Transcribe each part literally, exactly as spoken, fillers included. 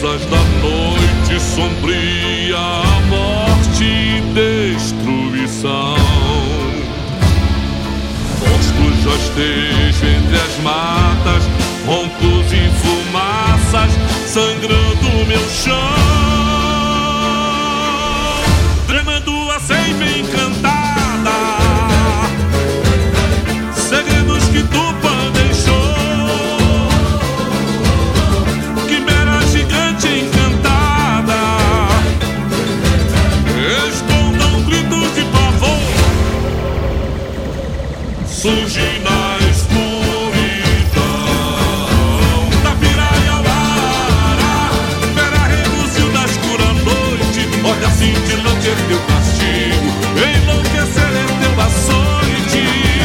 tristezas da noite sombria, a morte e destruição. Posto já esteja entre as matas, roncos e fumaças, sangrando meu chão, tremendo a seiva encantada, segredos que Tupã deixou, quimera gigante encantada, escondam gritos de pavor, surge na escuridão da Piraiauara, vera reluziu na escura noite, olha cintilante é teu castigo, enlouquecer é teu açoite,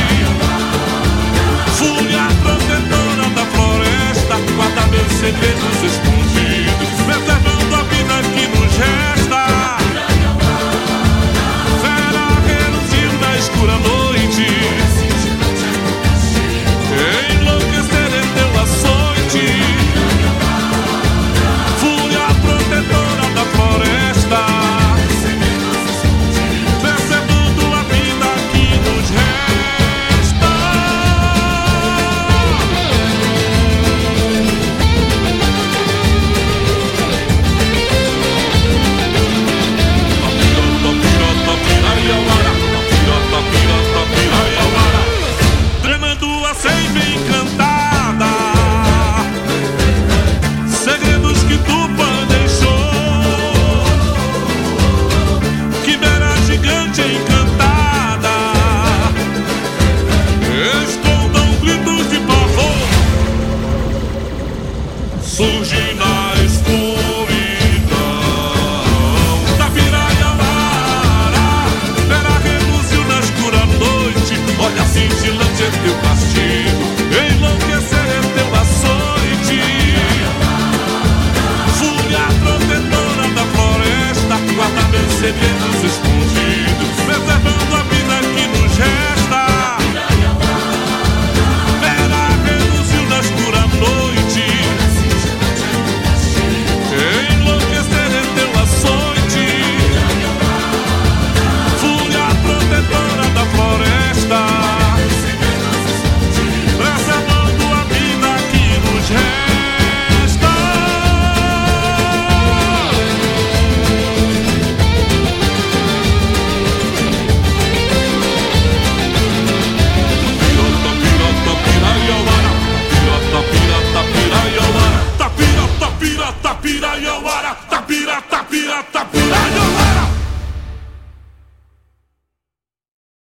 fúria protetora da floresta, guarda meus segredos escondidos, preservando a vida que nos resta. Vera reluziu na escura noite, enlouquecer é teu açoite, fúria protetora da floresta, preservando a vida que nos resta. Tapirata, pirata, piraiauara, tapirata, pirata, piraiauara, tremendo a seiva encantada, segredos que Tupã deixou, quimera gigante encantada, escondam gritos de pavor, surge na escuridão da Piraiauara, vera reluziu na escura noite, olha cintilante